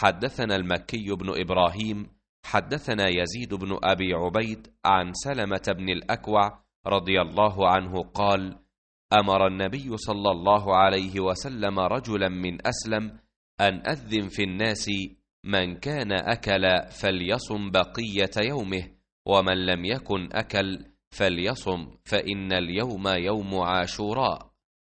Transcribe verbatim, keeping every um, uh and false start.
حدثنا المكي بن إبراهيم حدثنا يزيد بن أبي عبيد عن سلمة بن الأكوع رضي الله عنه قال: أمر النبي صلى الله عليه وسلم رجلا من أسلم أن أذن في الناس: من كان أكل فليصم بقية يومه، ومن لم يكن أكل فليصم، فإن اليوم يوم عاشوراء.